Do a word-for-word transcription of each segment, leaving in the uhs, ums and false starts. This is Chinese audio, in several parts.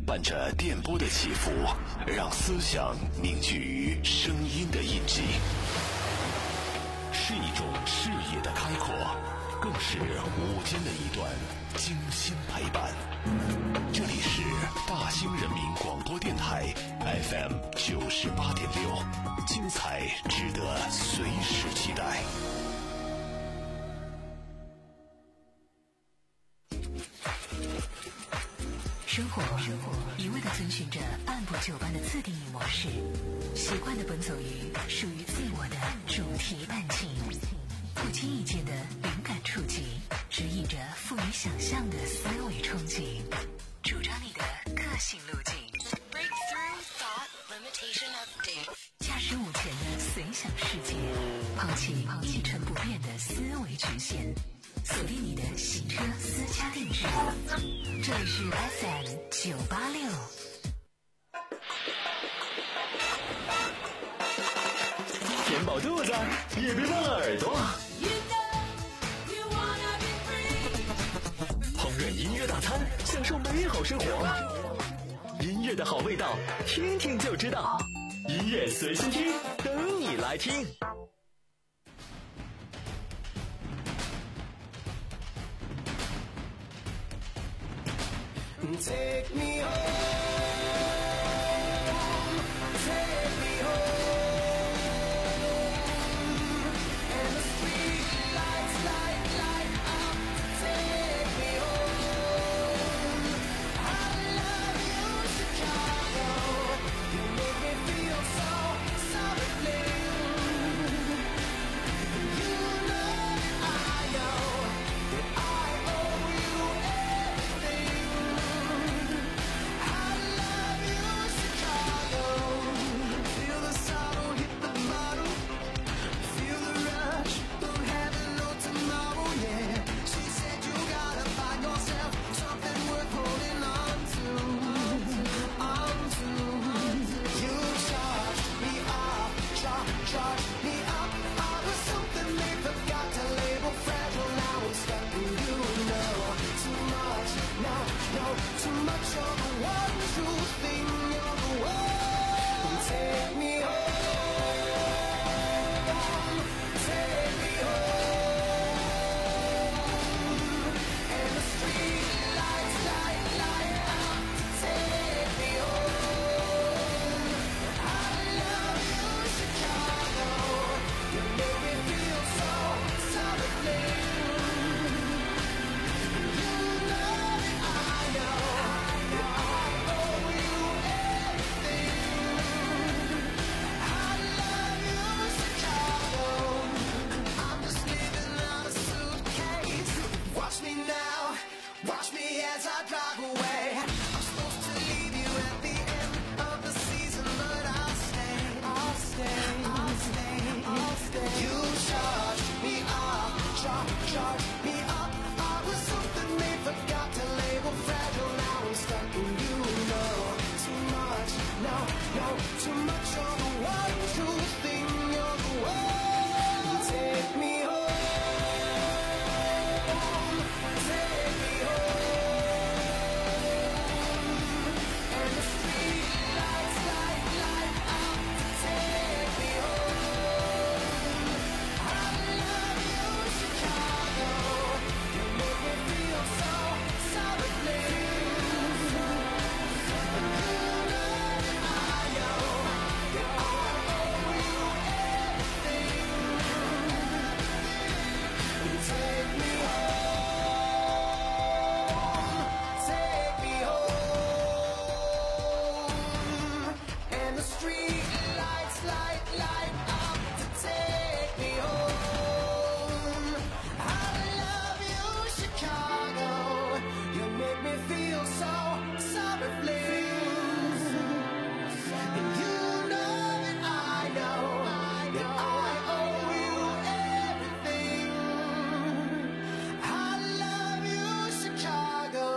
伴着电波的起伏，让思想凝聚于声音的印记，是一种视野的开阔，更是午间的一段精心陪伴。这里是大兴人民广播电台 F M 九十八点六，精彩值得随时期待。 生活一味地遵循着按部就班的自定义模式，习惯地奔走于属于自我的主题弹琴，不经意间的灵感触及，指引着富于想象的思维冲击，主张你的个性路径。Breakthrough Thought Limitation Update， 驾驶午前的随想世界，抛弃一成不变的思维局限，锁定你的洗车私家定制。这里是 F M 九八六。 填饱肚子也别忘了耳朵。烹饪音乐大餐，享受美好生活。音乐的好味道，听听就知道。音乐随心听，等你来听。 Take me home, take me home, and the street lights light, light up, take me home. I love you, Chicago, you make me feel so, so blue. You know that I know that I owe you everything. Feel the sorrow hit the bottom, feel the rush, don't have no tomorrow, yeah. She said you gotta find yourself something worth holding on to, on to. You charge me up, charge, charge me up. I was something they forgot to label fragile, now I'm stuck with you. No, too much, no, no, too much. You're the one true thing, you're the one. Take me home, take me home, and the street lights light, light up, take me home. I love you, Chicago, you make me feel so, so blue. You know that I know that I owe you everything. I love you, Chicago. I'm just living out a suitcase. Watch me now, watch me as I drive away. I'm supposed to leave you at the end of the season, but I'll stay, I'll stay, I'll stay, I'll stay. You charge me up, charge, charge me up. I was something they forgot to label fragile, now I'm stuck with you. No, too much, no, no, too much. You're the one true thing, you're the one. Take me home, take me home, and the street lights light, light up, take me home. I love you, Chicago, you make me feel so, so blue. And you know that I know that I owe you everything. Take me home, take me home, and the street lights light, light up to take me home. I love you, Chicago, you make me feel so, so blue. And you know that I know that I owe you everything. I love you, Chicago.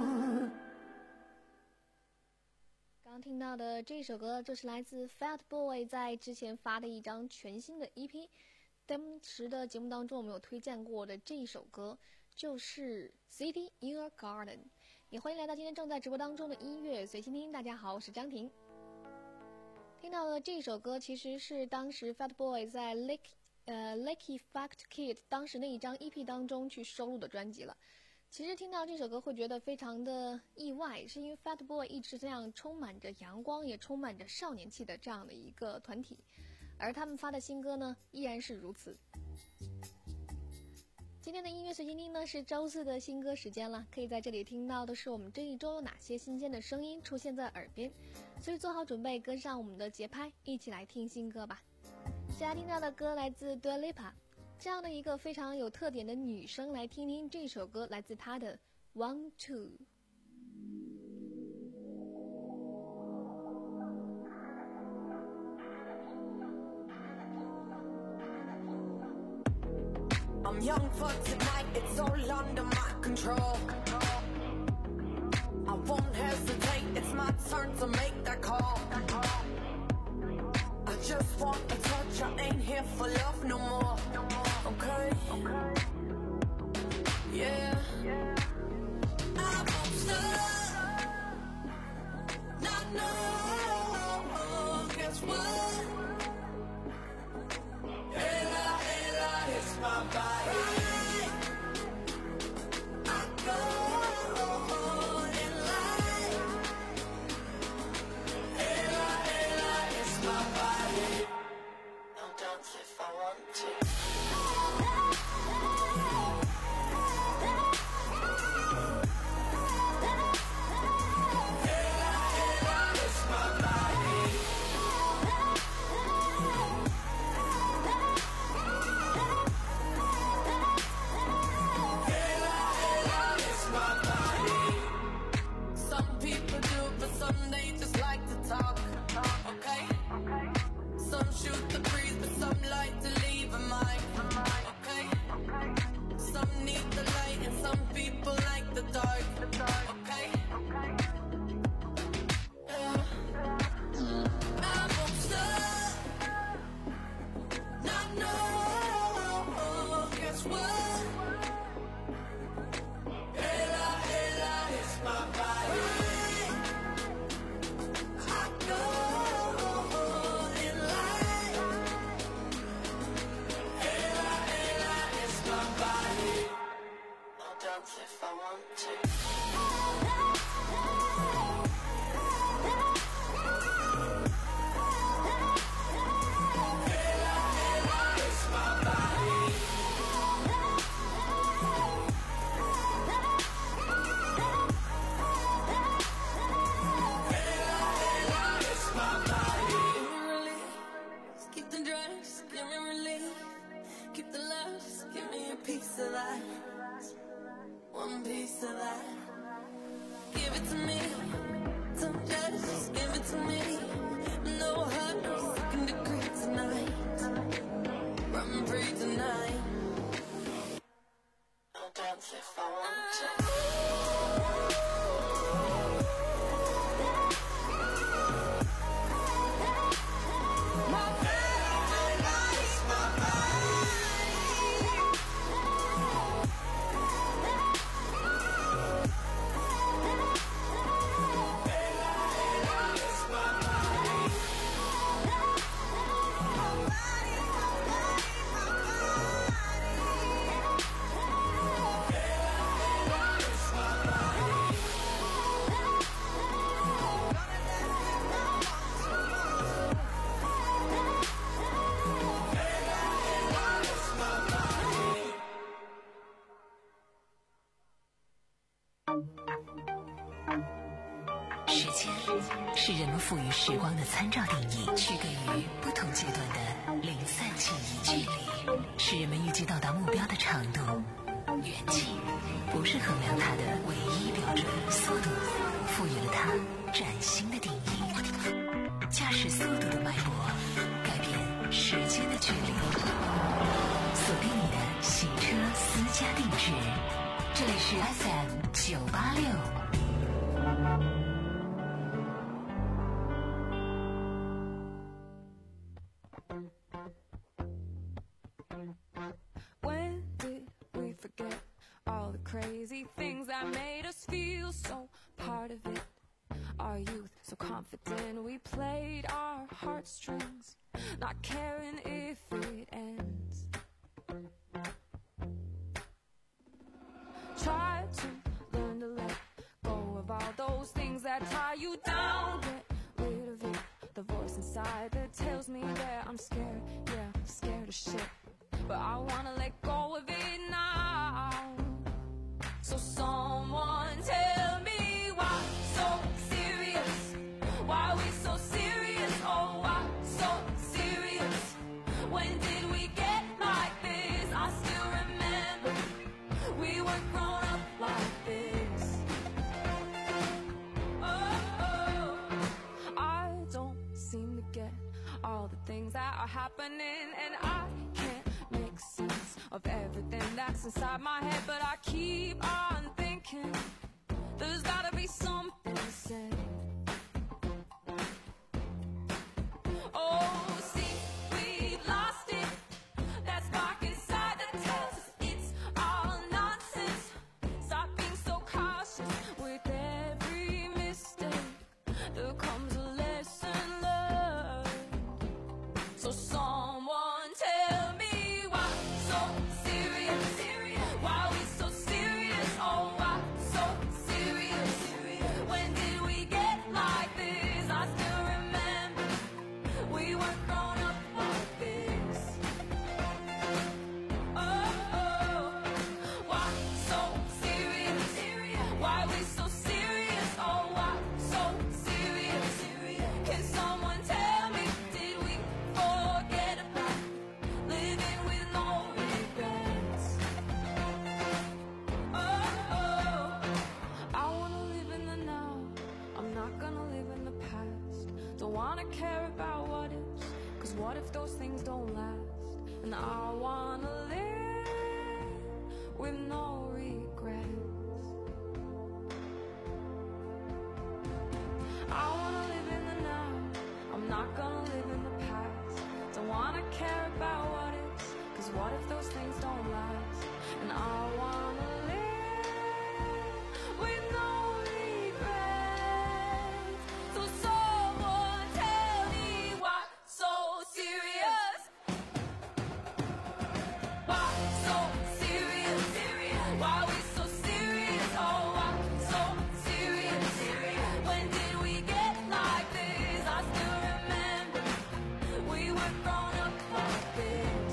刚听到的这首歌就是来自 Fat Boy 在之前发的一张全新的 E P。当时的节目当中我们有推荐过的这一首歌就是 City in a Garden。 也欢迎来到今天正在直播当中的音乐随心听。大家好，我是张婷。听到的这首歌其实是当时 Fatboy 在 Lick 呃 Licky Fact Kid 当时那一张 E P 当中去收录的专辑了。其实听到这首歌会觉得非常的意外，是因为 Fatboy 一直这样充满着阳光也充满着少年气的这样的一个团体，而他们发的新歌呢依然是如此。今天的音乐随心听呢是周四的新歌时间了，可以在这里听到的是我们这一周有哪些新鲜的声音出现在耳边，所以做好准备跟上我们的节拍，一起来听新歌吧。现在听到的歌来自 Dua Lipa， 这样的一个非常有特点的女生，来听听这首歌来自她的 Want To。 I'm young for tonight, it's all under my control. I won't hesitate, it's my turn to make that call. I just want a touch, I ain't here for love no more. Okay? Yeah. I won't stop. Not no. Guess what? Ella, Ella, it's my body. I go in line. Ella, Ella, it's my body. I'll dance if I want to. If I want to. Keep the drugs, give me relief. Keep the loves, give me a piece of that. One piece of that. Give it to me. Don't judge, just give it to me. No hurt, no second degree tonight. Run free tonight. I'll dance if I want to. 时间是人们赋予时光的参照定义，区隔于不同阶段的零散记忆。距离是人们预计到达目标的长度，远近不是衡量它的唯一标准。速度赋予了它崭新的定义，驾驶速度的脉搏改变时间的距离。锁定你的行车私家定制，这里是 F M 九八六。 When did we forget all the crazy things that made us feel so our youth so confident. We played our heartstrings, not caring if it ends. Try to learn to let go of all those things that tie you down. Get rid of it, the voice inside that tells me that I'm scared. Yeah, scared of shit, but I wanna let go of it now. So someone tell me why so serious? Why we so serious? Oh, why so serious? When did we get like this? I still remember we were grown up like this. Oh, oh. I don't seem to get all the things that are happening, and I can't make sense of everything that's inside my head, but I keep on thinking there's gotta be something said. Oh, see, we lost it. That spark inside that tells us it's all nonsense. Stop being so cautious. With every mistake there comes a lesson learned. So someone tell me why so serious? Why we so serious? Oh, why so serious? When did we get like this? I still remember we weren't grown up like this. Oh, oh. Why so serious? Why we so serious? Oh, why so serious? Can someone tell me, did we forget about living with no regrets? Oh, oh. I wanna live in the now. I'm not gonna live in the past. Don't wanna care about what ifs, cause what if those things don't last? And I wanna live with no regrets. I wanna live in the now. I'm not gonna live in the past. Don't wanna care about what ifs, cause what if those things don't last? And I wanna live with no regrets. So someone tell me why so serious? Why so serious? Why we so serious? Oh, why so serious? When did we get like this? I still remember we were grown up like this.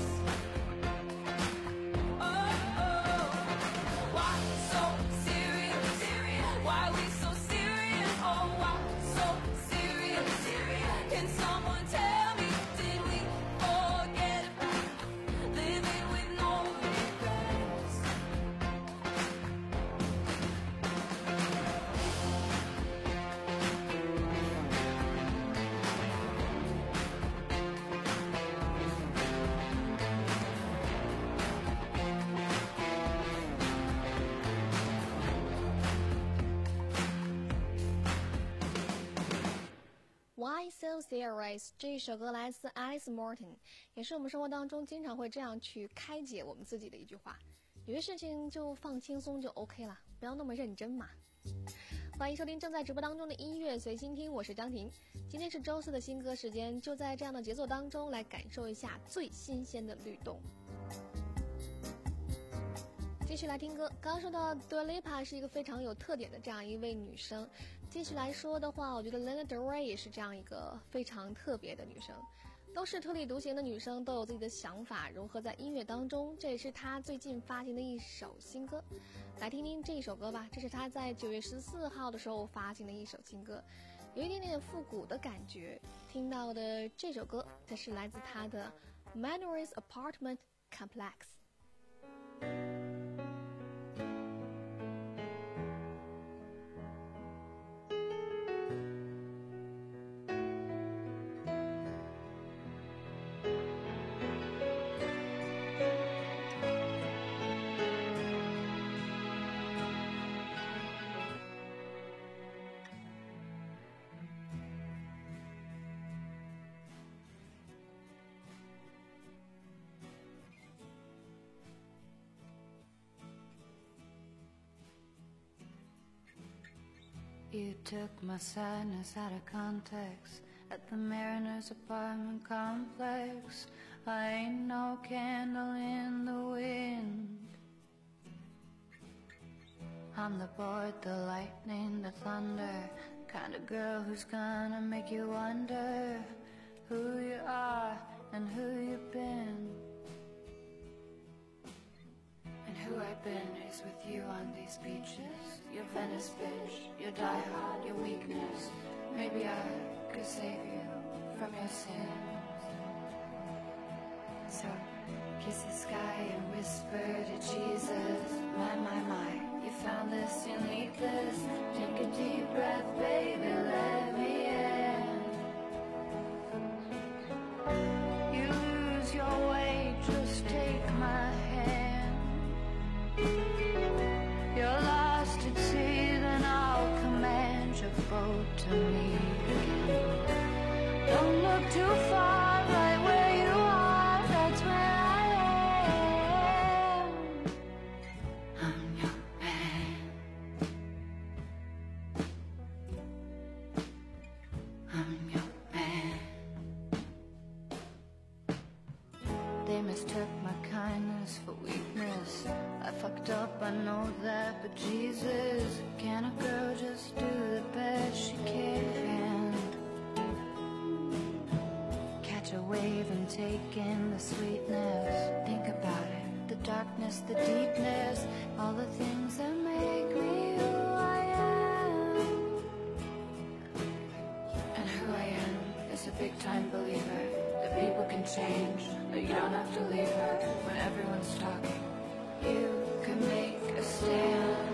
Oh, oh. Why so serious? Why we so serious? Oh, why so serious? Can someone tell me, did we forget about living with no regrets? Why So Serious 这一首歌来自 Alice Martin， 也是我们生活当中经常会这样去开解我们自己的一句话。有些事情就放轻松就 OK 了，不要那么认真嘛。欢迎收听正在直播当中的音乐随心听，我是张婷。今天是周四的新歌时间，就在这样的节奏当中来感受一下最新鲜的律动。继续来听歌，刚刚说到 Dua Lipa 是一个非常有特点的这样一位女生。继续来说的话，我觉得 Lana Del Rey 也是这样一个非常特别的女生，都是特立独行的女生，都有自己的想法融合在音乐当中，这也是她最近发行的一首新歌。来听听这一首歌吧，这是她在九月十四号的时候发行的一首新歌，有一点点复古的感觉。听到的这首歌，这是来自她的 Mandarin's Apartment Complex。 You took my sadness out of context at the Mariners apartment complex. I ain't no candle in the wind. I'm the board, the lightning, the thunder, kind of girl who's gonna make you wonder who you are and who you've been. And who I've been is with you on these beaches. Your Venice bitch, your diehard, your weakness. Maybe I could save you from your sins. So kiss the sky and whisper to Jesus. My, my, my, you found this, you need this. Take a deep breath, baby, let me in. You lose your way, just take my hand. You're lost at sea, then I'll command your boat to me again. Don't look too far, right where you are, that's where I am. I'm your man. I'm your man. They mistook my kindness for weakness. I fucked up, I know that, but Jesus, can a girl just do the best she can? Catch a wave and take in the sweetness. Think about it, the darkness, the deepness, all the things that make me who I am. And who I am is a big time believer that people can change, but you don't have to leave her when everyone's talking. You can make a stand.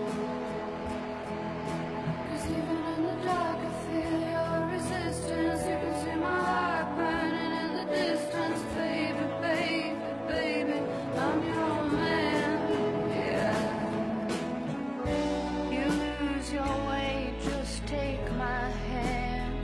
'Cause even in the dark I feel your resistance. You can see my heart burning in the distance. Baby, baby, baby, I'm your man, yeah. You lose your way, just take my hand.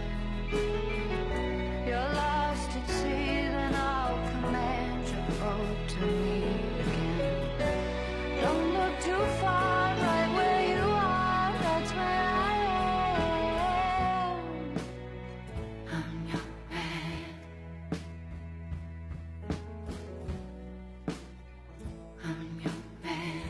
You're lost at sea, then I'll command your boat to me again. Don't look too far, right where you are, that's where I am. I'm your man. I'm your man.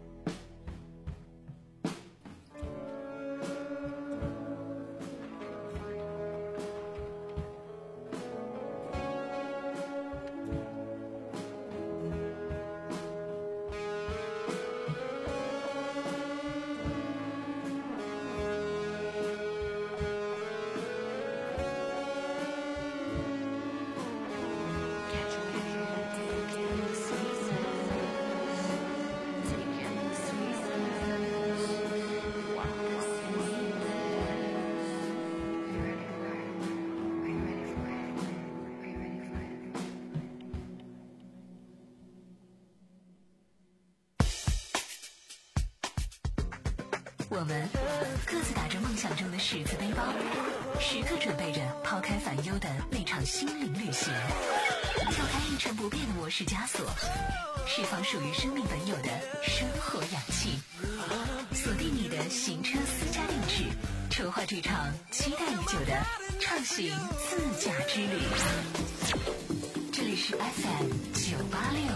Catch a wave and take in the sweetness. Take in the sweetness. Walk the sweetness. Are you ready for it? Are you ready for it? Are you ready for it? 我们各自打着梦想中的十字背包，时刻准备着抛开烦忧的那场心灵旅行。跳开一成不变的模式枷锁，释放属于生命本有的生活氧气。锁定你的行车私家定制，筹划这场期待已久的畅行自驾之旅。这里是 F M 九八六。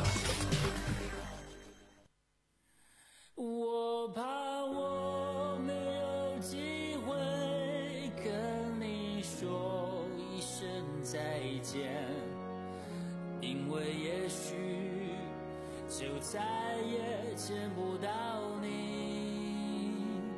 我怕我没有机会跟你说一声再见，因为也许就再也见不到你。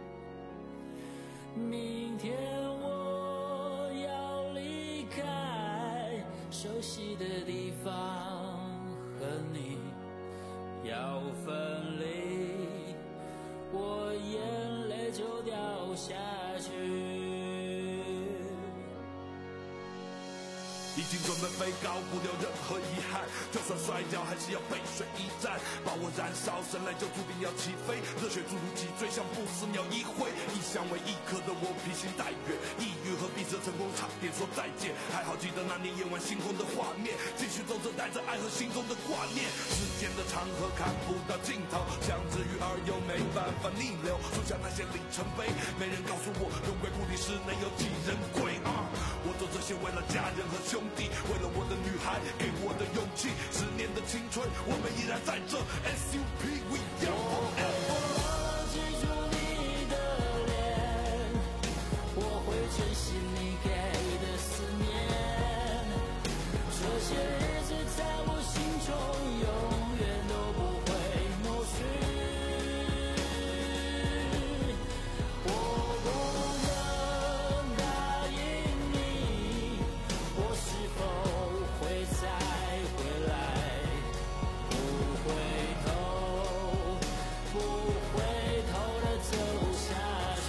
明天我要离开熟悉的地方，和你要分离，我眼泪就掉下去。 已经准备飞高，不留任何遗憾。就算摔跤，还是要背水一战，把我燃烧，生来就注定要起飞。热血注入脊椎，像不死鸟一挥。一向为异客的我披星戴月，抑郁和闭塞成功差点说再见。还好记得那年夜晚星空的画面，继续走着带着爱和心中的挂念。时间的长河看不到尽头，像只鱼儿又没办法逆流。数下那些里程碑，没人告诉我荣归故里室内有几人归啊！我做这些为了家人和兄弟，为了我的女孩给我的勇气。十年的青春，我们依然在这 S U P We Young Forever。 我记住你的脸，我会珍惜你给的思念。这些日子在我心中永远都不会抹去。我不能答应你，我是否会再回来？不回头，不回头的走下去。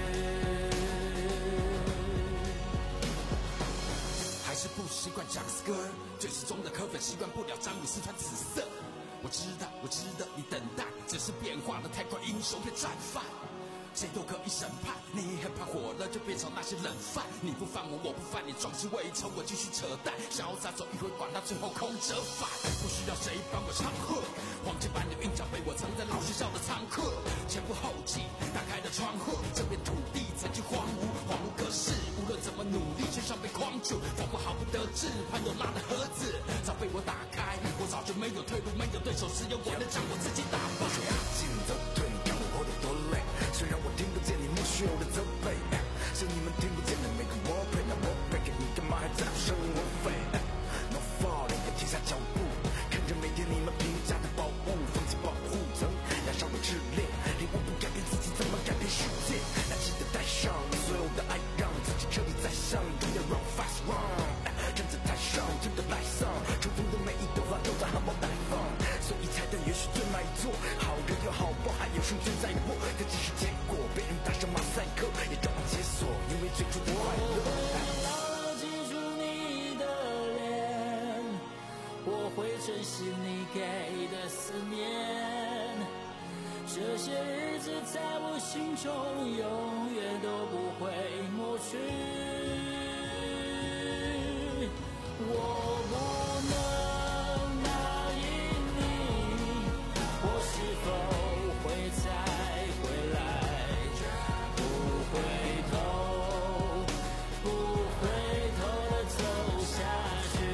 还是不习惯讲死歌，最始终的科粉习惯不了詹姆斯穿紫色。我知道，我知道你等待，只是变化的太快，英雄变战犯。谁都可以审判，你很怕火了就变成那些冷饭。你不犯我，我不犯你，壮士未酬，我继续扯淡，潇洒走一回，管他最后空折返。不需要谁帮我唱和，黄金般的韵脚被我藏在老学校的仓库，前赴后继打开了窗户，这片土地曾经荒芜，荒芜可是无论怎么努力，身上被框住，仿佛毫不得志。潘多拉的盒子早被我打开，我早就没有退路，没有对手，只有我能将我自己打败。 进走退，看我活得多累。虽然我听不见你莫须有的责备，是你们听不见的每个我配，那我配给你干嘛还在乎生活费 ？No falling， 要停下脚步，看着每天你们评价的宝物，放弃保护层，燃烧我炽烈，领悟不改变自己，怎么改变世界？那记得带上所有的爱，让自己彻底在上，不要 run fast run， 站在台上听得来上，重复的每一段话都在含苞待放，所以彩蛋也许最卖座，好人有好报，还有生存在我，这只是结果，被人打上马赛克，也照样解锁，因为最初的快乐。 牢记住你的脸，我会珍惜你给的思念。这些日子在我心中永远都不会抹去。我不能答应你，我是否会再回来？不回头，不回头的走下去。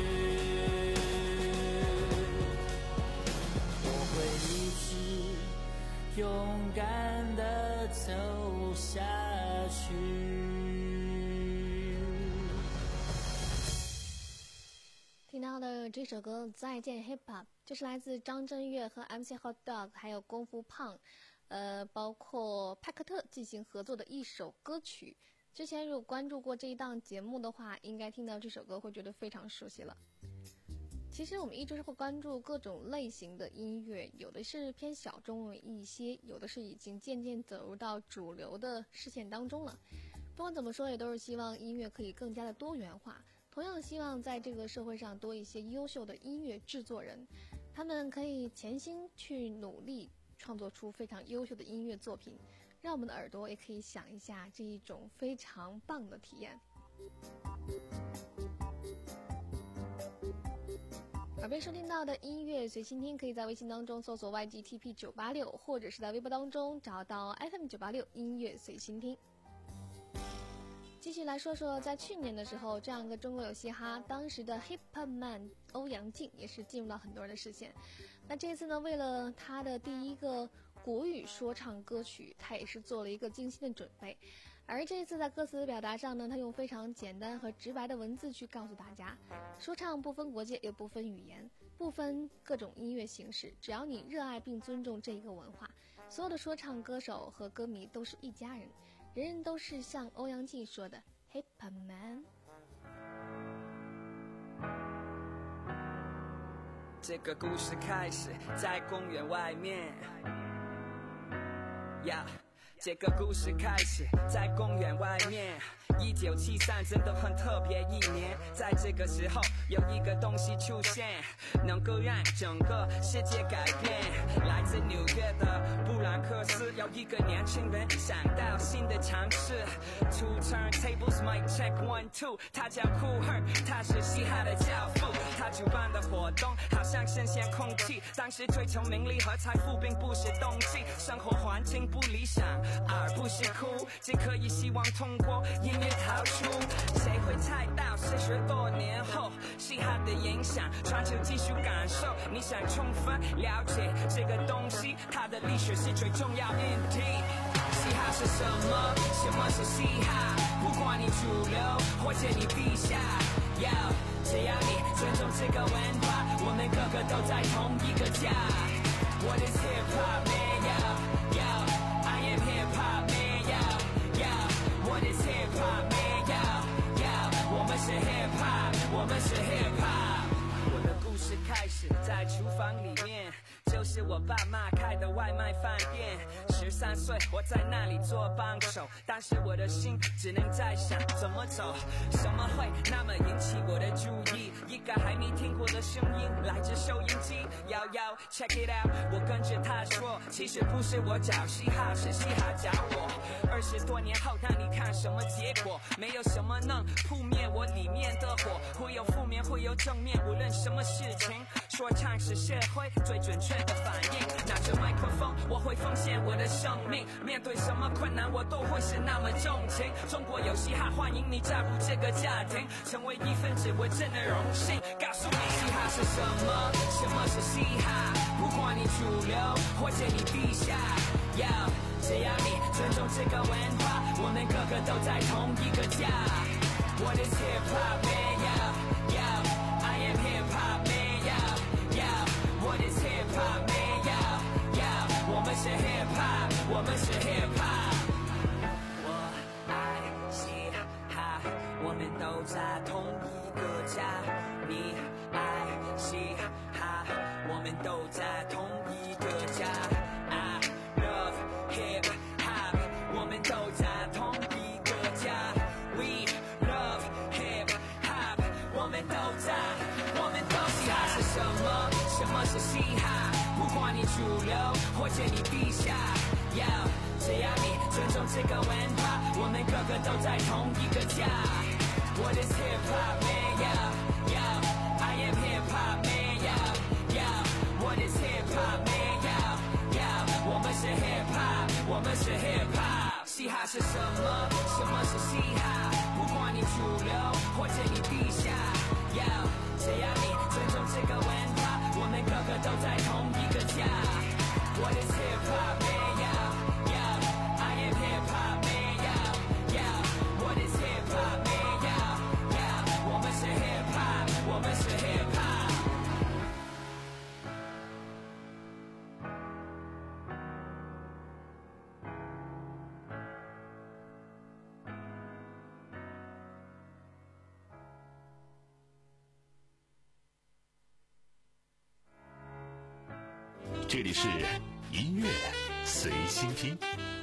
我会一直勇敢的走下去。 听到的这首歌《再见 Hip Hop》，这是来自张震岳和 M C Hot Dog 还有功夫胖，呃，包括派克特进行合作的一首歌曲。之前如果关注过这一档节目的话，应该听到这首歌会觉得非常熟悉了。其实我们一直会关注各种类型的音乐，有的是偏小众一些，有的是已经渐渐走入到主流的视线当中了。不管怎么说，也都是希望音乐可以更加的多元化，同样希望在这个社会上多一些优秀的音乐制作人，他们可以潜心去努力创作出非常优秀的音乐作品，让我们的耳朵也可以想一下这一种非常棒的体验。耳边收听到的音乐随心听，可以在微信当中搜索 Y G T P 九八六，或者是在微博当中找到 F M 九八六音乐随心听。继续来说说，在去年的时候，这样一个中国有嘻哈，当时的 Hip Hop Man 欧阳靖也是进入到很多人的视线。那这次呢，为了他的第一个国语说唱歌曲，他也是做了一个精心的准备。而这次在歌词的表达上呢，他用非常简单和直白的文字去告诉大家，说唱不分国界，也不分语言，不分各种音乐形式，只要你热爱并尊重这一个文化，所有的说唱歌手和歌迷都是一家人，人人都是像欧阳靖说的 Hip Hop Man。 这个故事开始在公园外面，呀、yeah 这个故事开始在公园外面，一九七三真的很特别一年，在这个时候有一个东西出现，能够让整个世界改变。来自纽约的布兰克斯，有一个年轻人想到新的尝试。Two turntables, mic check one two， 他叫酷儿，他是嘻哈的教父。他主办的活动好像新鲜空气，当时追求名利和财富并不是动机，生活环境不理想而不是哭，只可以希望通过音乐逃出。谁会猜到四十多年后嘻哈的影响传球技术感受，你想充分了解这个东西，它的历史是最重要议题。嘻哈是什么？什么是嘻哈？不管你主流或者你地下，要只要你尊重这个文化，我们个个都在同一个家。What is hip hop, man? Yo, yo, I am hip hop, man. Yo, yo, what is hip hop, man? Yo, yo, 我们是 hip hop， 我们是 hip hop。我的故事开始在厨房里面，就是我爸妈开的外卖饭店。十三岁我在那里做帮手，但是我的心只能在想怎么走，什么会那么引起我的注意？一个还没听过的声音来自收音机，摇摇 check it out， 我跟着他说，其实不是我找嘻哈，是嘻哈找我。二十多年后，让你看什么结果？没有什么能扑灭我里面的火，会有负面，会有正面，无论什么事情，说唱是社会最准确的反应。拿着麦克风，我会奉献我的生命，面对什么困难，我都会是那么重情。中国有嘻哈，欢迎你加入这个家庭，成为一份子，我真的荣幸。告诉你，嘻哈是什么？什么是嘻哈？不管你主流或者你地下，要只要你尊重这个文化，我们个个都在同一个家。What is hip hop, man? Yo, yo, I am hip hop, man. Yo, yo, what is hip hop, man? Yo, yo, 我们是 hip hop， 我们是 hip hop。我爱嘻哈，我们都在同一个家。你爱嘻哈，我们都在同一个家。I love hip hop， 我们都在同一个家。We love hip hop， 我们都在，我们都嘻哈是什么？什么是嘻哈？不管你主流或者你地下，要只要你尊重这个文化，我们个个都在同一个家。What is hip hop, man? Yo, yo, I am hip hop, man. Yo, yo, what is hip hop, man? Yo, yo, 我们是 hip hop， 我们是 hip hop。嘻哈是什么？什么是嘻哈？不管你主流或者你地下，要只要你尊重这个文化，我们个个都在同一个家。What is hip hop, man? Yo, yo, I am hip hop, man. Yo, yo, what is hip hop, man? Yo, yo, 我们是 hip hop， 我们是 hip hop。 这里是音乐随心听。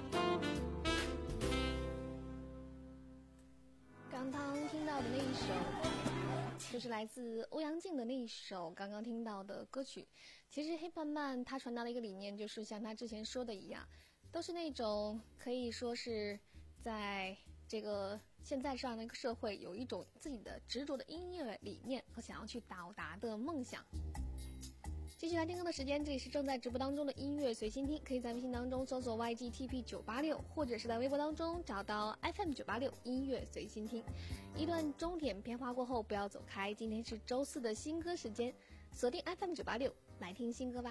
刚刚听到的那一首，就是来自欧阳靖的那一首刚刚听到的歌曲。其实 Hip Hop Man 他传达的一个理念，就是像他之前说的一样，都是那种可以说是在这个现在这样的一个社会，有一种自己的执着的音乐理念和想要去到达的梦想。继续来听歌的时间，这里是正在直播当中的音乐随心听，可以在微信当中搜索 Y G T P 九八六，或者是在微博当中找到 F M 九八六音乐随心听。一段钟点片花过后，不要走开，今天是周四的新歌时间，锁定 F M 九八六来听新歌吧。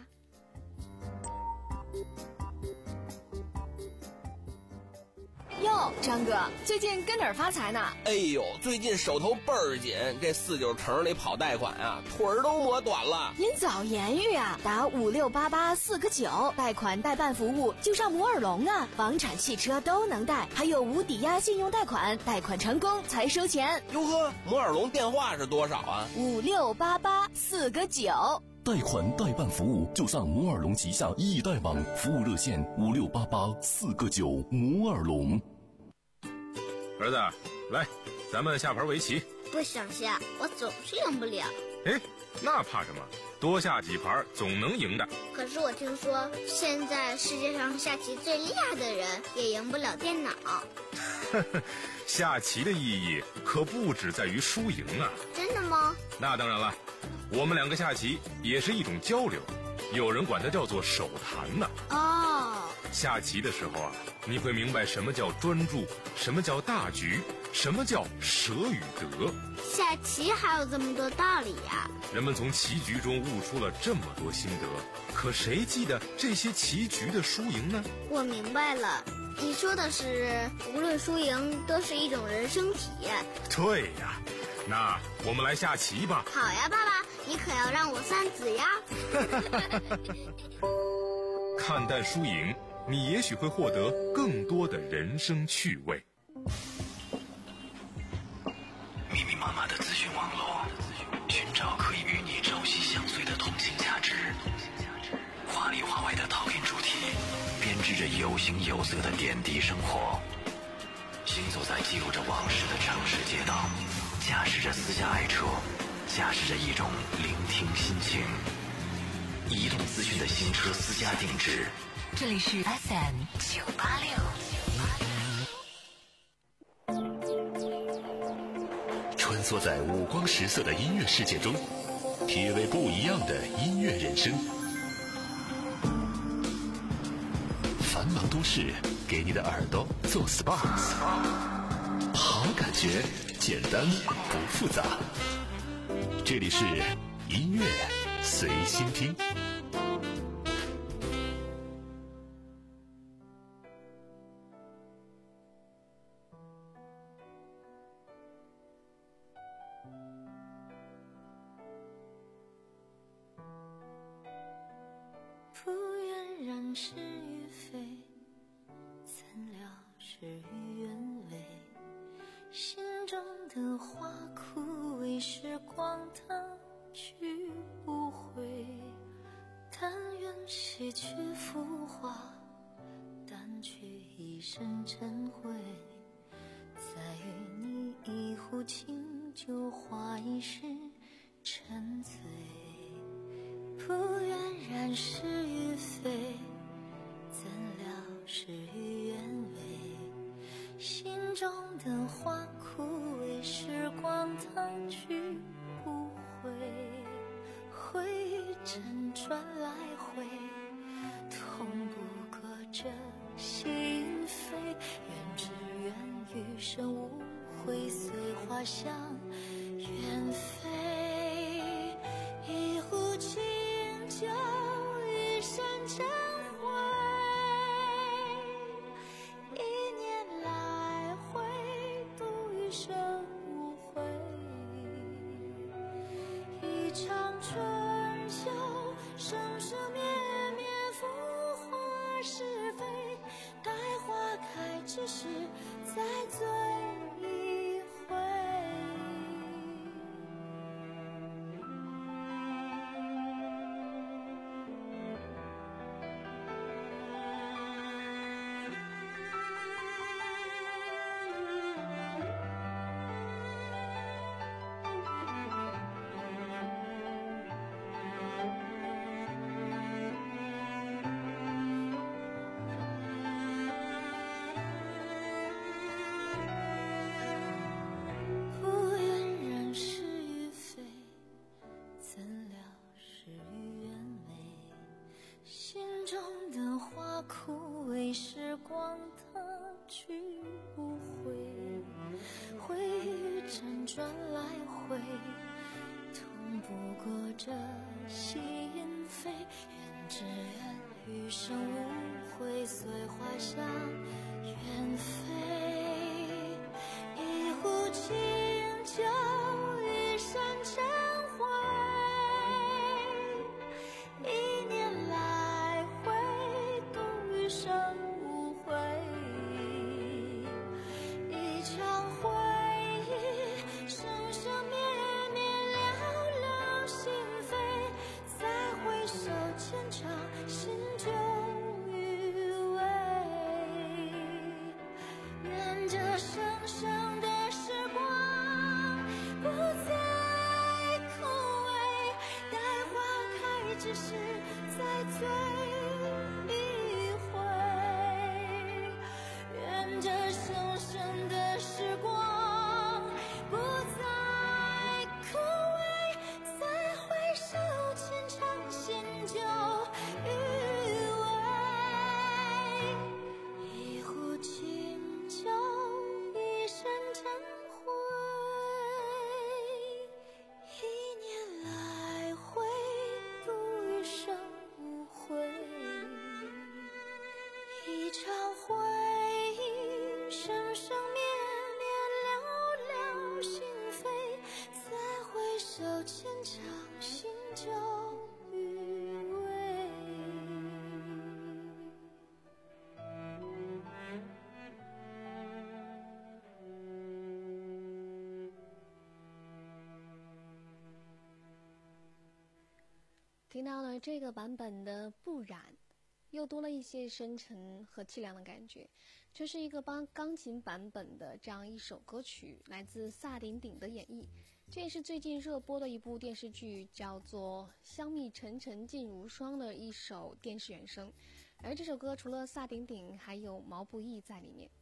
哟，张哥，最近跟哪儿发财呢？ 哎呦，最近手头倍儿紧，这四九城里跑贷款啊，腿儿都磨短了。 您早言语啊，打五六八八四个九，贷款代办服务就上摩尔龙啊，房产、汽车都能贷，还有无抵押信用贷款，贷款成功才收钱。 哟呵，摩尔龙电话是多少啊？ 五六八八四个九。 贷款代办服务就上摩尔龙旗下易贷网，服务热线五六八八四个九，摩尔龙。 儿子，来，咱们下盘围棋。 不想下，我总是赢不了。 哎，那怕什么？多下几盘总能赢的。 可是我听说，现在世界上下棋最厉害的人也赢不了电脑。 下棋的意义可不只在于输赢啊！ 真的吗？ 那当然了，我们两个下棋也是一种交流，有人管它叫做手谈呢。 哦， 下棋的时候啊，你会明白什么叫专注，什么叫大局，什么叫舍与得。 下棋还有这么多道理呀！ 人们从棋局中悟出了这么多心得，可谁记得这些棋局的输赢呢？ 我明白了，你说的是无论输赢都是一种人生体验。 对呀，那我们来下棋吧。 好呀，爸爸，你可要让我三子呀。 看淡输赢，你也许会获得更多的人生趣味。 密密麻麻的资讯网络，寻找可以与你朝夕相随的同性价值。华里华外的陶冶主题，编织着有形有色的点滴生活。行走在记录着往事的城市街道，驾驶着私家爱车，驾驶着一种聆听心情。移动资讯的新车私家定制。 这里是 F M 九八六。 穿梭在五光十色的音乐世界中，体味不一样的音乐人生。繁忙都市给你的耳朵做 S P A， 好感觉简单不复杂。这里是音乐随心听。 不愿染是与非，怎料事与愿违。心中的花枯萎，时光它去不回。但愿洗去浮华，掸去一身尘灰。再与你一壶清酒，话一世沉醉。不愿染是与非，怎料事与愿违。心中的花枯萎，时光它去不回。回忆辗转来回，痛不过这心扉。愿只愿余生无悔，随花香远飞。一壶清酒，一身尘灰。一年来回，度余生无悔。一场春秋，生生灭灭，浮华是非。待花开之时，再醉一回。不愿染是与非，怎料事与愿违。心中的花枯萎，时光它去不回。回忆辗转来回，痛不过这心扉。愿只愿余生无悔，随花香远飞。一壶清酒，一身尘灰。一年来回，度余生无悔。一场回忆，生生灭灭，寥寥心扉。再回首前场，心就余味。愿听到了这个版本的不染，又多了一些深沉和凄凉的感觉。这是一个帮钢琴版本的这样一首歌曲，来自萨顶顶的演绎。这也是最近热播的一部电视剧，叫做《香蜜沉沉烬如霜》的一首电视原声。而这首歌除了萨顶顶，还有毛不易在里面。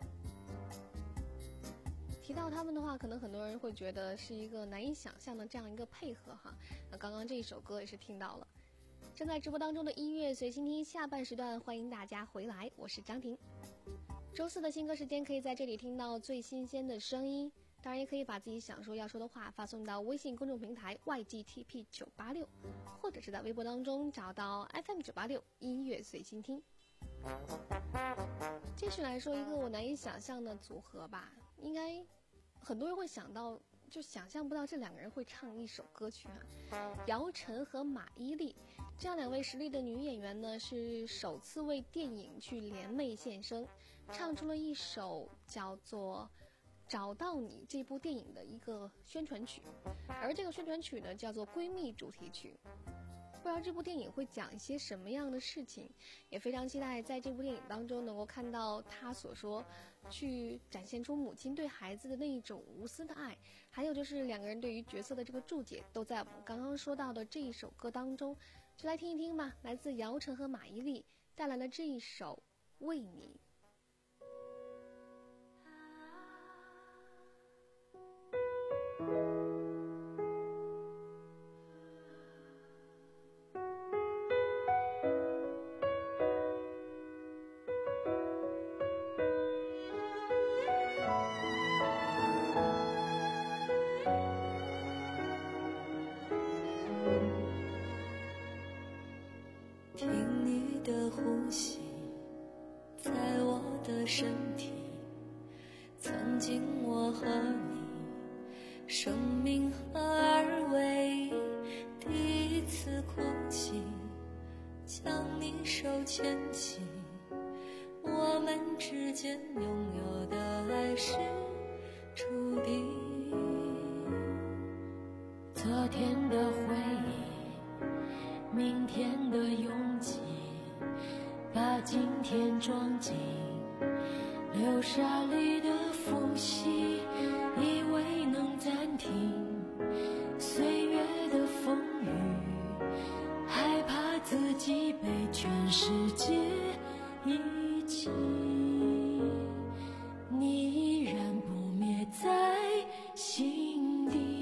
提到他们的话，可能很多人会觉得是一个难以想象的这样一个配合哈。那刚刚这一首歌也是听到了。正在直播当中的音乐随心听下半时段，欢迎大家回来，我是张婷。周四的新歌时间可以在这里听到最新鲜的声音，当然也可以把自己想说要说的话发送到微信公众平台 Y G T P 九八六，或者是在微博当中找到 F M 九八六音乐随心听。继续来说一个我难以想象的组合吧，应该很多人会想到，就想象不到这两个人会唱一首歌曲啊。姚晨和马伊琍这样两位实力的女演员呢，是首次为电影去联袂献声，唱出了一首叫做《找到你》这部电影的一个宣传曲，而这个宣传曲呢叫做《闺蜜主题曲》。不知道这部电影会讲一些什么样的事情，也非常期待在这部电影当中能够看到他所说去展现出母亲对孩子的那一种无私的爱，还有就是两个人对于角色的这个注解都在我们刚刚说到的这一首歌当中，就来听一听吧。来自姚晨和马伊琍带来了这一首《为你》。 听你的呼吸在我的身体，曾经我和你生命合二为一，第一次哭泣将你手牵起，我们之间拥有的爱是注定。昨天的回忆，明天的拥挤，把今天装进流沙里的缝隙，以为能暂停岁月的风雨，害怕自己被全世界遗弃，你依然不灭在心底。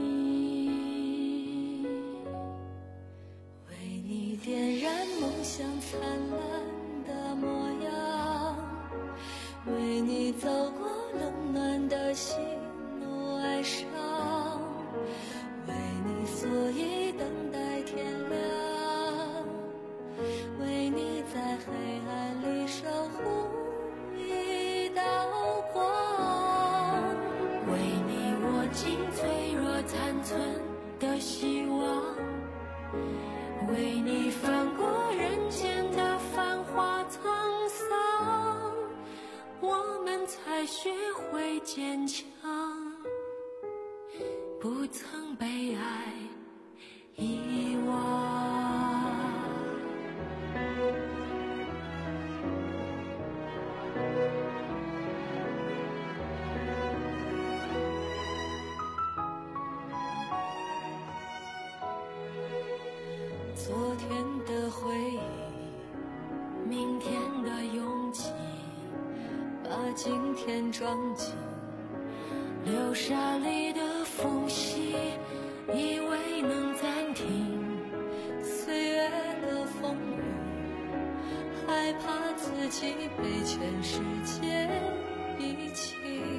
点燃梦想灿烂的模样，为你走过冷暖的喜怒哀伤，为你所以等待天亮，为你在黑暗里守护一道光，为你握紧脆弱残存的希望，为你翻过人间的繁华沧桑，我们才学会坚强，不曾被爱遗忘。昨天的回忆，明天的拥挤，把今天装进流沙里的缝隙，以为能暂停岁月的风雨，害怕自己被全世界遗弃，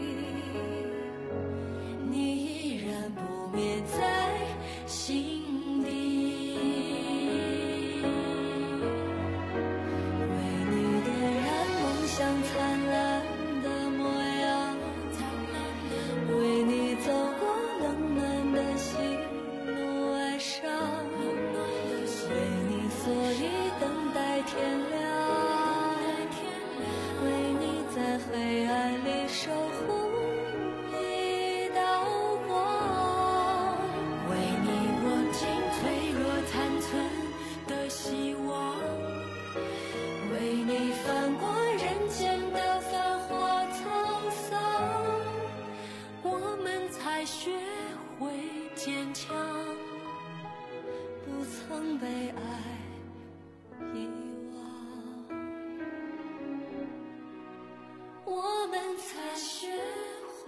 你依然不灭在心灿烂的模样，为你走过冷暖的喜怒哀伤，为你所以等待天亮，为你在黑暗里守护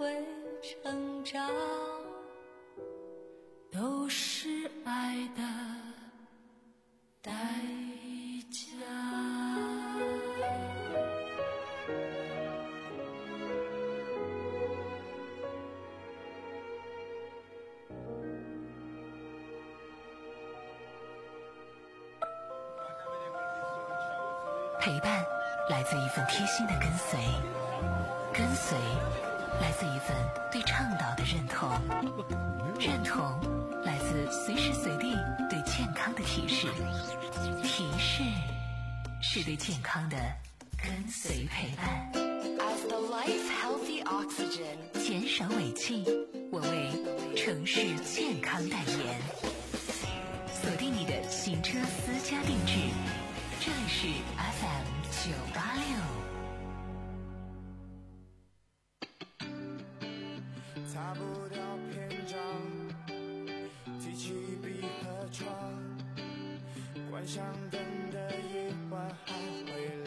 会成长，都是爱的代价。 陪伴来自一份贴心的跟随，跟随来自一份对倡导的认同，认同来自随时随地对健康的提示，提示是对健康的跟随陪伴。 As the life healthy oxygen， 减少尾气，我为城市健康代言。锁定你的行车私家定制，这里是 F M 九八六。 擦不掉篇章，提起笔和窗，关上灯的夜晚还会亮。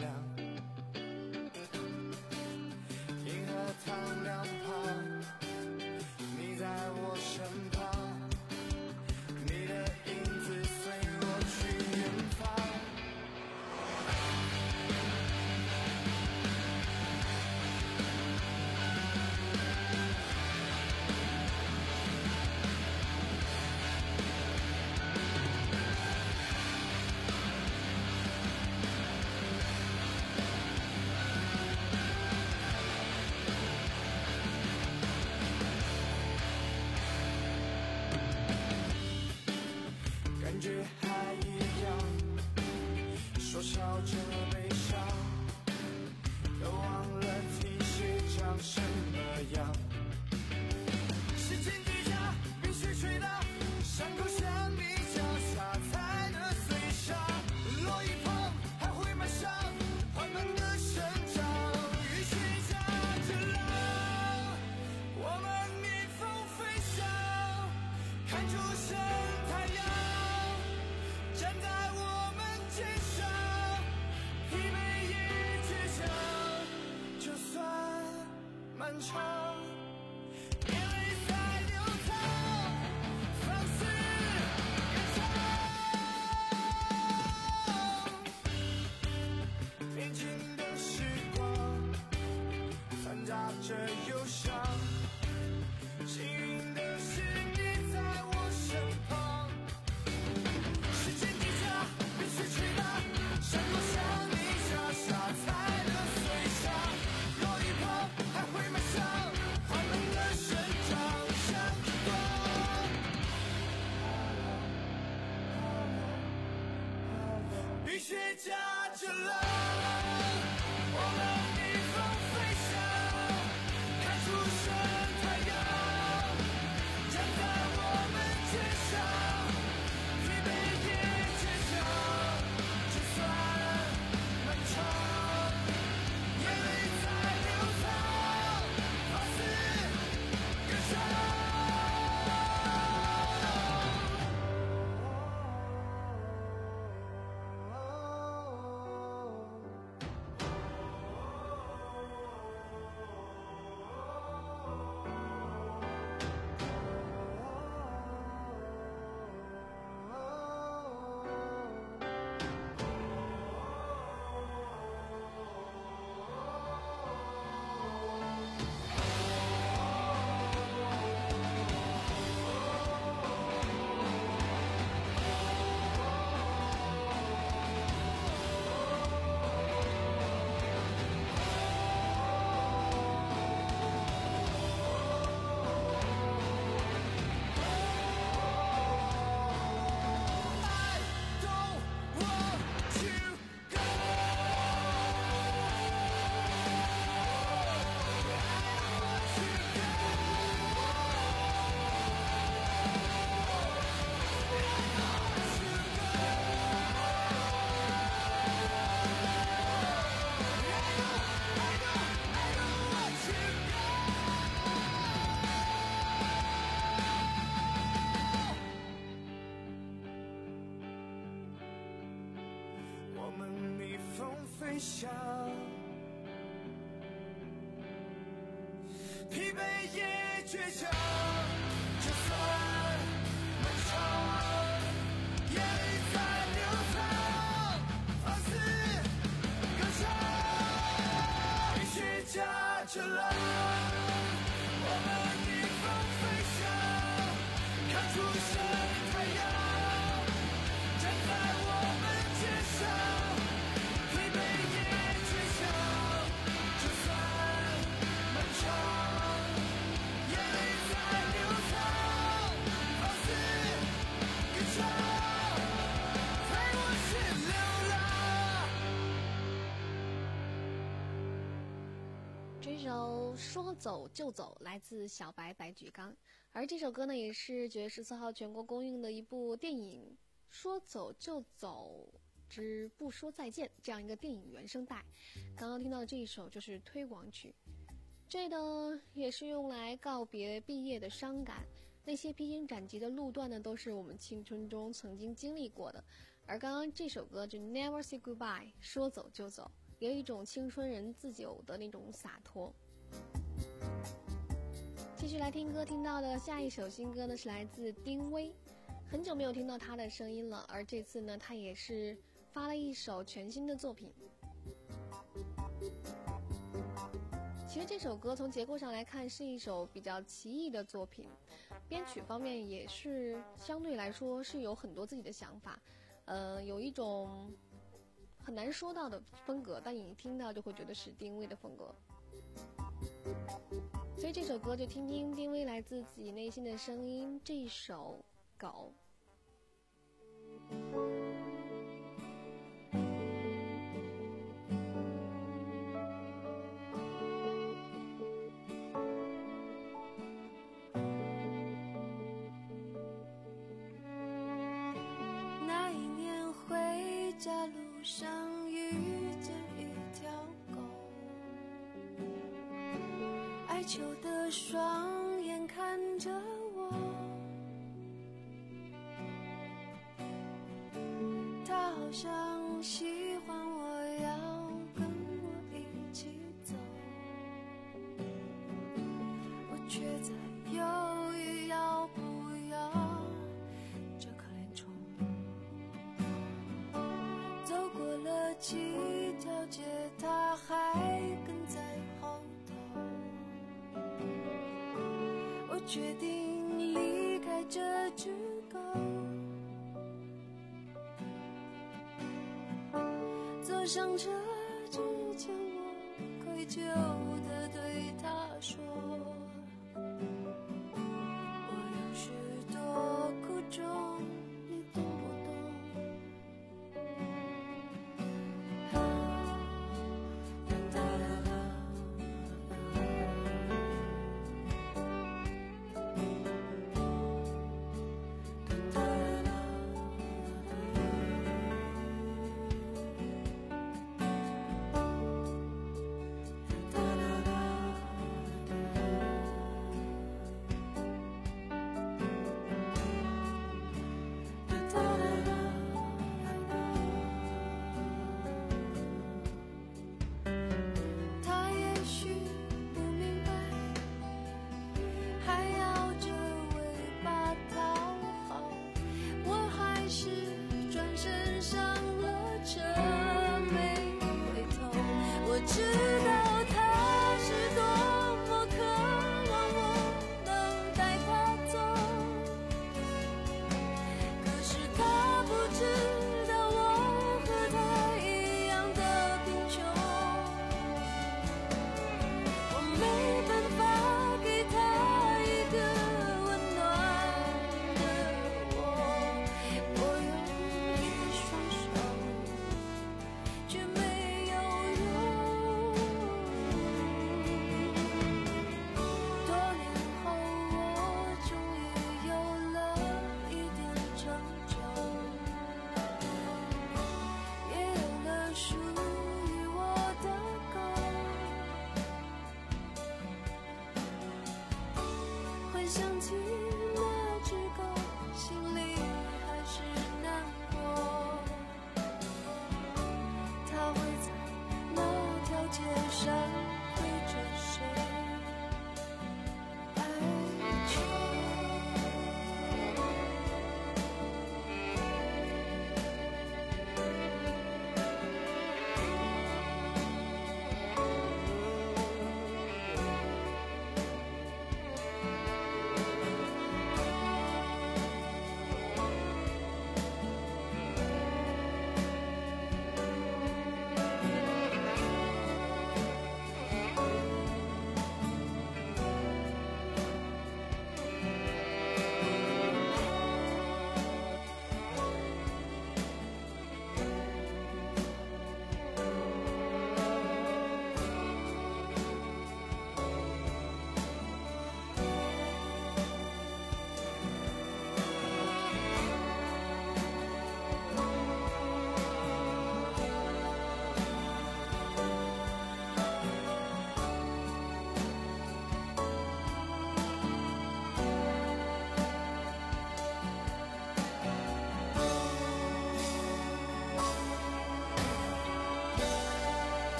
银河塘两旁，你在我身旁，你的影子随我去远方。感觉还一样，说笑着悲伤，都忘了题写长什么样。时间滴下，冰雪吹打，伤口像你脚下踩的碎沙，落一碰还会马上缓慢的生长。雨水夹着浪，我们逆风飞翔，看出生太阳。站在我们肩上，疲惫也倔强，就算漫长，眼泪在流淌，放肆歌唱。年轻的时光，掺杂着忧伤，幸运的是你在我身旁。时间滴下，冰雪吹打，山坡像你脚下踩的碎沙，落一碰还会马上缓慢的生长，像光。雨雪夹着浪，我们逆风飞翔，看出生太阳，站在我们肩上。疲惫也倔强，就算漫长，眼泪在流淌，放肆歌唱。我们逆风飞翔，疲惫也倔强，就算漫长，眼泪在流淌，放肆歌唱，必须驾着浪，我们逆风飞翔，看出生太阳，站在我们肩上，推背也倔强，就算漫长，眼泪在流淌，放肆歌唱，在我心流浪。 这首说走就走来自小白白举纲，而这首歌呢也是九月十四号全国公映的一部电影《说走就走之不说再见》这样一个电影原声带。刚刚听到的这一首就是推广曲，这呢也是用来告别毕业的伤感，那些披荆斩棘的路段呢都是我们青春中曾经经历过的。而刚刚这首歌就 Never Say Goodbye 说走就走，有一种青春人自有的那种洒脱。继续来听歌，听到的下一首新歌呢是来自丁薇，很久没有听到他的声音了，而这次呢他也是发了一首全新的作品。其实这首歌从结构上来看是一首比较奇异的作品，编曲方面也是相对来说是有很多自己的想法，呃，有一种很难说到的风格，但你一听到就会觉得是丁薇的风格。所以这首歌就听听丁薇来自自己内心的声音，这一首狗。 那一年回家路上遇见一条狗，哀求的双眼看着我，它好像喜欢我，要跟我一起走，我却在犹豫要不要这可怜虫。走过了几条街，它还跟在后头，我决定离开这只狗，走上车之前我愧疚地对它说，我有许多苦衷，你懂不懂？他也许不明白，还摇着尾巴讨好，我还是转身上了车，没回头。我知道他是多么渴望我能带他走，可是他不知道我和他一样的贫穷，我没办法给他一个温暖的我，我用一双手却没有用。多年后我终于有了一点成就，也有了属于我的狗。回想起那只狗，心里还是难过，它会在那条街上对着谁哀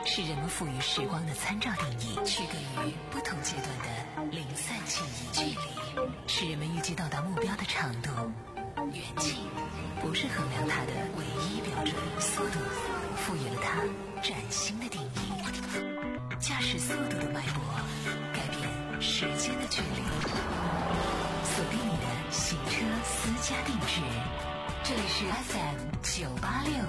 是人们赋予时光的参照定义，区隔于不同阶段的零散记忆。距离是人们预计到达目标的长度，远近不是衡量它的唯一标准。速度赋予了它崭新的定义，驾驶速度的脉搏改变时间的距离。锁定你的行车私家定制，这里是 F M 九八六。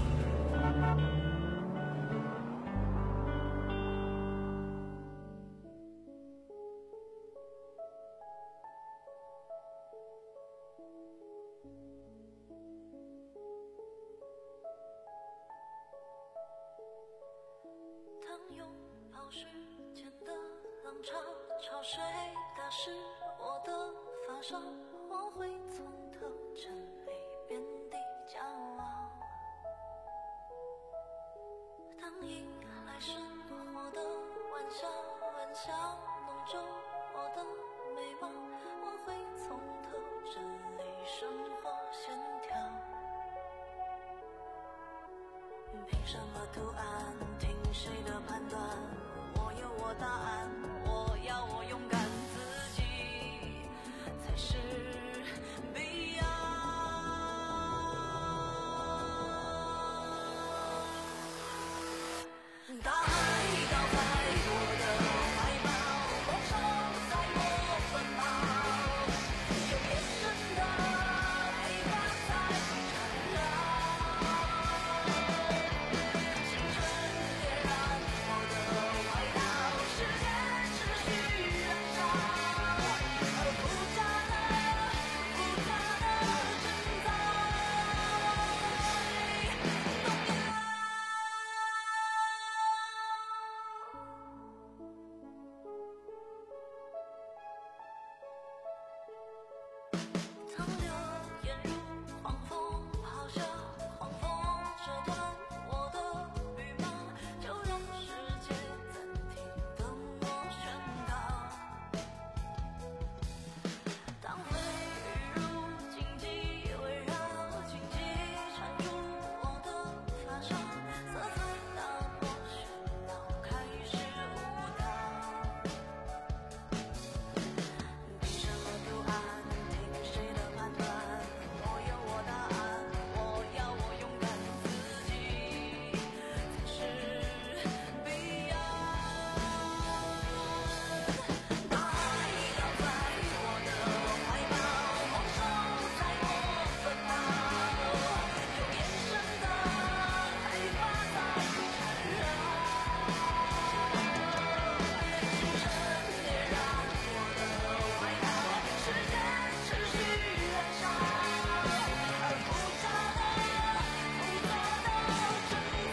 当拥抱时间的浪潮潮水打湿我的发梢，我会从头整理遍地骄傲。当迎来生活的玩笑玩笑弄皱我的眉毛，我会从头整理生活线条。凭什么图案？听谁的判断？我有我答案，我要我勇敢，自己才是必要。大海倒在我的怀抱，梦手在我奔跑，有眼神的陪伴在缠绕。青春点燃我的怀抱，时间持续燃烧，而复杂的复杂的挣扎动摇。当流言入狂风，咆哮狂风折断我的羽毛，就让世界暂停，等我宣告。当蜚语如荆棘围绕，荆棘缠住我的发梢，色彩打破喧闹，开始舞蹈。凭什么图案？听谁的判断？我有我答案，我要我勇敢，自己才是必要。大海倒在我的怀抱，梦手在我奔跑，有眼神的黑发在缠绕。青春点燃我的怀抱，时间持续燃烧，而复杂的复杂的挣扎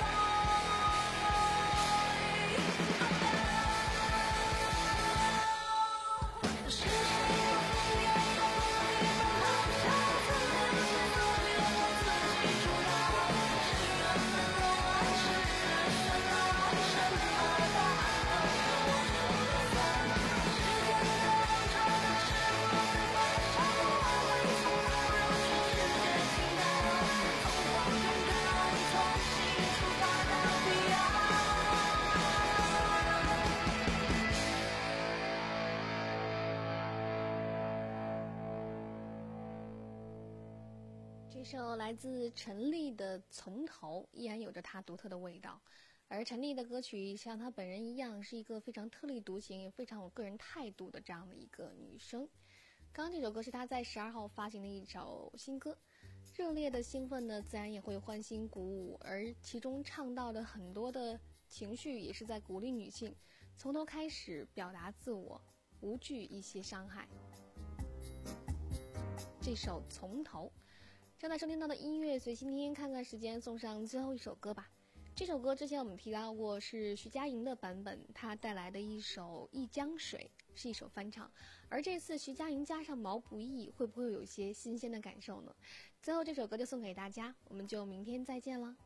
是谁要我一奔跑，下次那些所有我自己主导，是人们的爱，是人生爱，什么答案都由我说了算。时间的浪潮它是我的方向，我会从不让全世界听到，从我勇敢，从心出发的必要。 这首来自陈粒的《从头》依然有着它独特的味道，而陈粒的歌曲像她本人一样，是一个非常特立独行，也非常有个人态度的这样的一个女生。刚刚这首歌是她在十二号发行的一首新歌，热烈的兴奋呢，自然也会欢欣鼓舞，而其中唱到的很多的情绪，也是在鼓励女性从头开始表达自我，无惧一些伤害。这首《从头》。正在收听到的音乐随心听，看看时间，送上最后一首歌吧。这首歌之前我们提到过是徐佳莹的版本，她带来的一首《一江水》是一首翻唱，而这次徐佳莹加上毛不易，会不会有一些新鲜的感受呢？最后这首歌就送给大家，我们就明天再见了。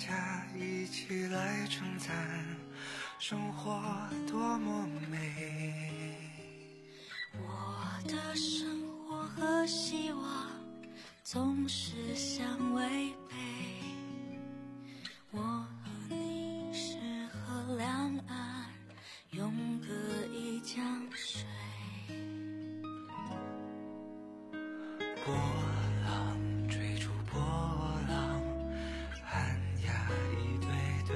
家一起来称赞生活多么美。 我的生活和希望总是相违背，我和你是河两岸，永隔一江水。 波浪追逐波浪，岸呀一对对，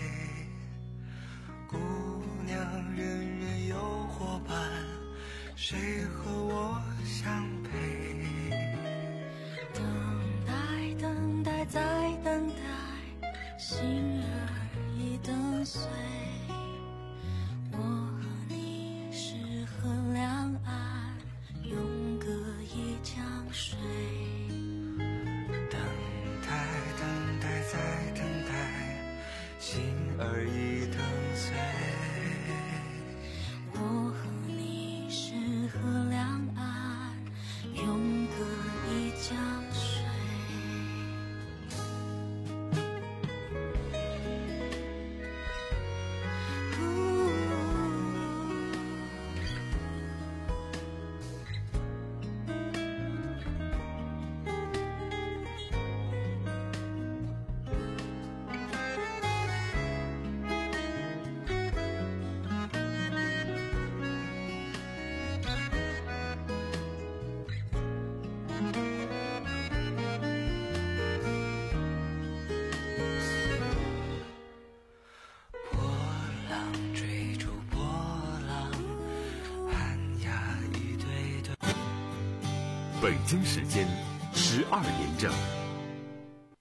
姑娘人人有伙伴，谁和我相配？ 等待等待再等待，心儿已等碎。我和你是河两岸，永隔一江水。 等待等待再等待，心儿已等碎。 我和你是河两岸，永隔一江水。 波浪追逐波浪，岸呀一对对。 北京时间十二点整。